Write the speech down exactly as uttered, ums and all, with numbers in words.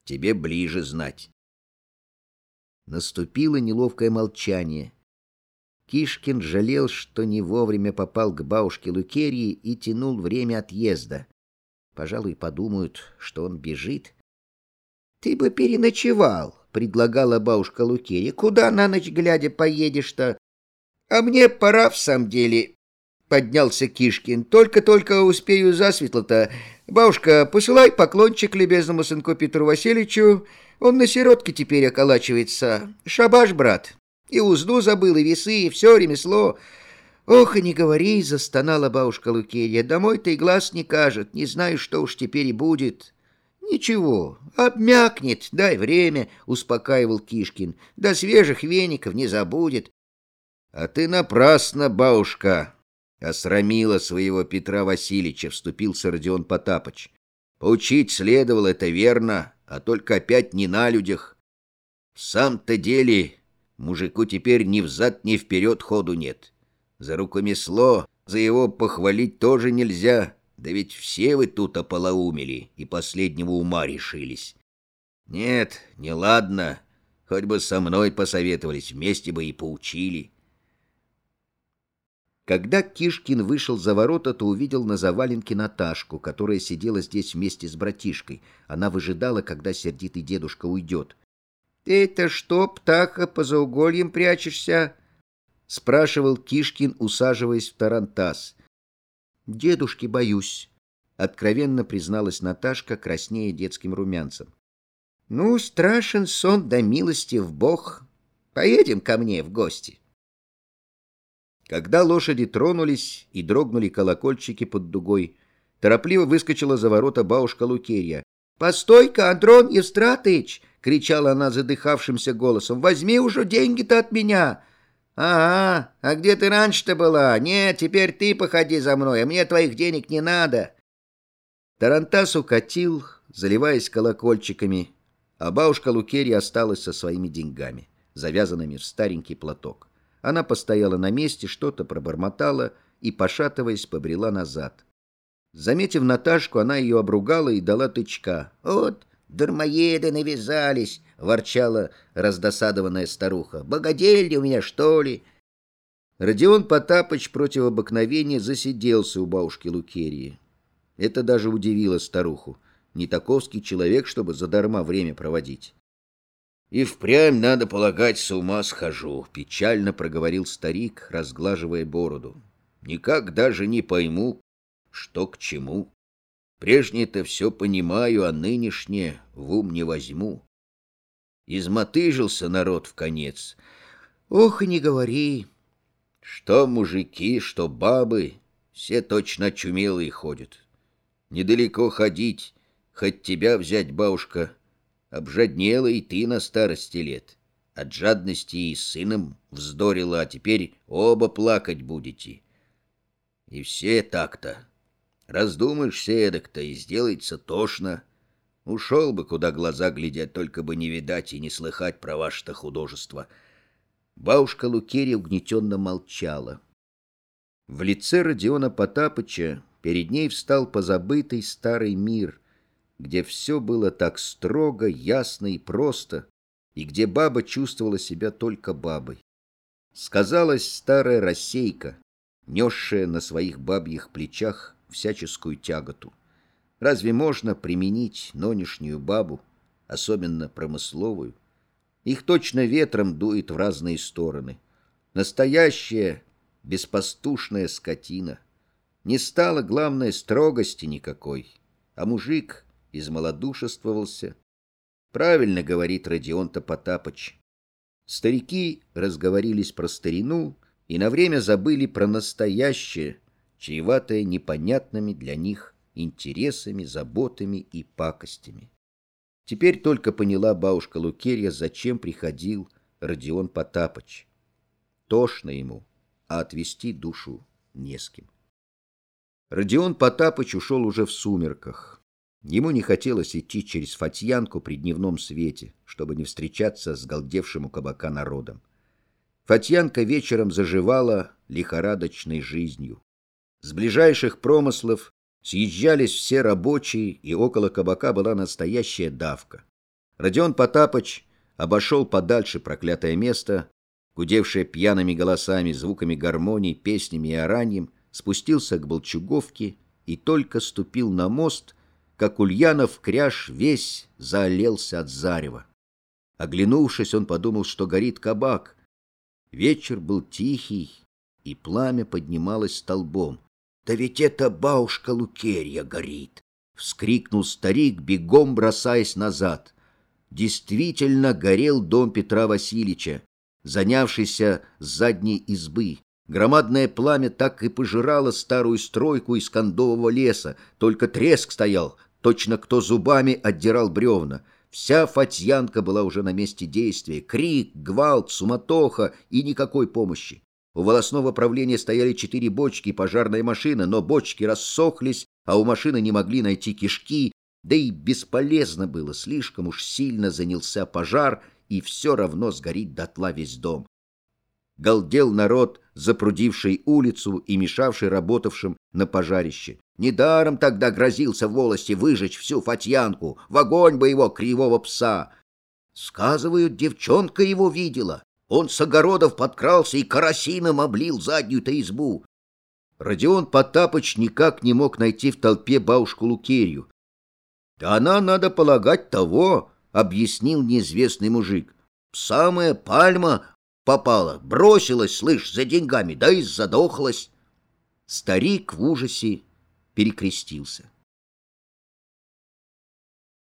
тебе ближе знать. Наступило неловкое молчание. Кишкин жалел, что не вовремя попал к бабушке Лукерьи и тянул время отъезда. Пожалуй, подумают, что он бежит. — Ты бы переночевал, — предлагала бабушка Лукерья. — Куда на ночь глядя поедешь-то? — А мне пора в самом деле, — поднялся Кишкин. — Только-только успею засветло-то. Бабушка, посылай поклончик любезному сынку Петру Васильевичу. Он на сиротке теперь околачивается. Шабаш, брат. И узду забыл, и весы, и все ремесло. Ох, и не говори, — застонала бабушка Лукерья. Домой-то и глаз не кажет. Не знаю, что уж теперь и будет. Ничего, обмякнет, дай время, — успокаивал Кишкин. До свежих веников не забудет. А ты напрасно, бабушка, осрамила своего Петра Васильевича, — вступился Родион Потапыч. Поучить следовало, это верно, а только опять не на людях. В самом-то деле мужику теперь ни взад, ни вперед ходу нет. За рукомесло, за его похвалить тоже нельзя. Да ведь все вы тут ополоумели и последнего ума решились. Нет, не ладно, хоть бы со мной посоветовались, вместе бы и поучили. Когда Кишкин вышел за ворота, то увидел на заваленке Наташку, которая сидела здесь вместе с братишкой. Она выжидала, когда сердитый дедушка уйдет. — Ты это что, птаха, по заугольям прячешься? — спрашивал Кишкин, усаживаясь в тарантас. — Дедушки боюсь, — откровенно призналась Наташка, краснея детским румянцем. — Ну, страшен сон, да милостив Бог. Поедем ко мне в гости. Когда лошади тронулись и дрогнули колокольчики под дугой, торопливо выскочила за ворота бабушка Лукерья. — Постой-ка, Андрон Евстратыч! — кричала она задыхавшимся голосом. — Возьми уже деньги-то от меня! — Ага, а где ты раньше-то была? Нет, теперь ты походи за мной, а мне твоих денег не надо. Тарантас укатил, заливаясь колокольчиками, а бабушка Лукерья осталась со своими деньгами, завязанными в старенький платок. Она постояла на месте, что-то пробормотала и, пошатываясь, побрела назад. Заметив Наташку, она ее обругала и дала тычка. — Вот дармоеды навязались, — ворчала раздосадованная старуха. — Богадельня у меня, что ли? Родион Потапыч против обыкновения засиделся у бабушки Лукерьи. Это даже удивило старуху. Не таковский человек, чтобы задарма время проводить. — И впрямь, надо полагать, с ума схожу, — печально проговорил старик, разглаживая бороду. — Никак даже не пойму, что к чему. Прежнее-то все понимаю, а нынешнее в ум не возьму. Измотыжился народ вконец. — Ох, и не говори. Что мужики, что бабы, все точно очумелые ходят. Недалеко ходить, хоть тебя взять, бабушка. Обжаднела и ты на старости лет. От жадности и с сыном вздорила, а теперь оба плакать будете. И все так-то. Раздумаешься эдак-то, и сделается тошно. Ушел бы, куда глаза глядят, только бы не видать и не слыхать про ваше-то художество. Бабушка Лукерья угнетенно молчала. В лице Родиона Потапыча перед ней встал позабытый старый мир, где все было так строго, ясно и просто, и где баба чувствовала себя только бабой. Сказалась старая рассейка, несшая на своих бабьих плечах всяческую тяготу. Разве можно применить нынешнюю бабу, особенно промысловую? Их точно ветром дует в разные стороны. Настоящая беспастушная скотина. Не стало, главное, строгости никакой, а мужик измалодушествовался. Правильно говорит Родион-то Потапыч. Старики разговорились про старину и на время забыли про настоящее, чреватое непонятными для них интересами, заботами и пакостями. Теперь только поняла бабушка Лукерья, зачем приходил Родион Потапыч. Тошно ему, а отвести душу не с кем. Родион Потапыч ушел уже в сумерках. Ему не хотелось идти через Фатьянку при дневном свете, чтобы не встречаться с галдевшим у кабака народом. Фатьянка вечером заживала лихорадочной жизнью. С ближайших промыслов съезжались все рабочие, и около кабака была настоящая давка. Родион Потапыч обошел подальше проклятое место, гудевшее пьяными голосами, звуками гармоний, песнями и ораньем, спустился к Болчуговке и только ступил на мост, как Ульянов кряж весь заолелся от зарева. Оглянувшись, он подумал, что горит кабак. Вечер был тихий, и пламя поднималось столбом. «Да ведь это бабушка Лукерья горит!» — вскрикнул старик, бегом бросаясь назад. Действительно горел дом Петра Васильевича, занявшийся с задней избы. Громадное пламя так и пожирало старую стройку из кондового леса, только треск стоял, точно кто зубами отдирал бревна. Вся Фатьянка была уже на месте действия. Крик, гвалт, суматоха и никакой помощи. У волосного правления стояли четыре бочки и пожарная машина, но бочки рассохлись, а у машины не могли найти кишки, да и бесполезно было, слишком уж сильно занялся пожар, и все равно сгорит дотла весь дом. Галдел народ, запрудивший улицу и мешавший работавшим на пожарище. Недаром тогда грозился в волости выжечь всю Фатьянку, в огонь бы его кривого пса. Сказывают, девчонка его видела. Он с огородов подкрался и карасином облил заднюю-то избу. Родион Потапыч никак не мог найти в толпе бабушку Лукерью. «Да она, надо полагать, того», — объяснил неизвестный мужик. «Самая пальма попала, бросилась, слышь, за деньгами, да и задохлась». Старик в ужасе перекрестился.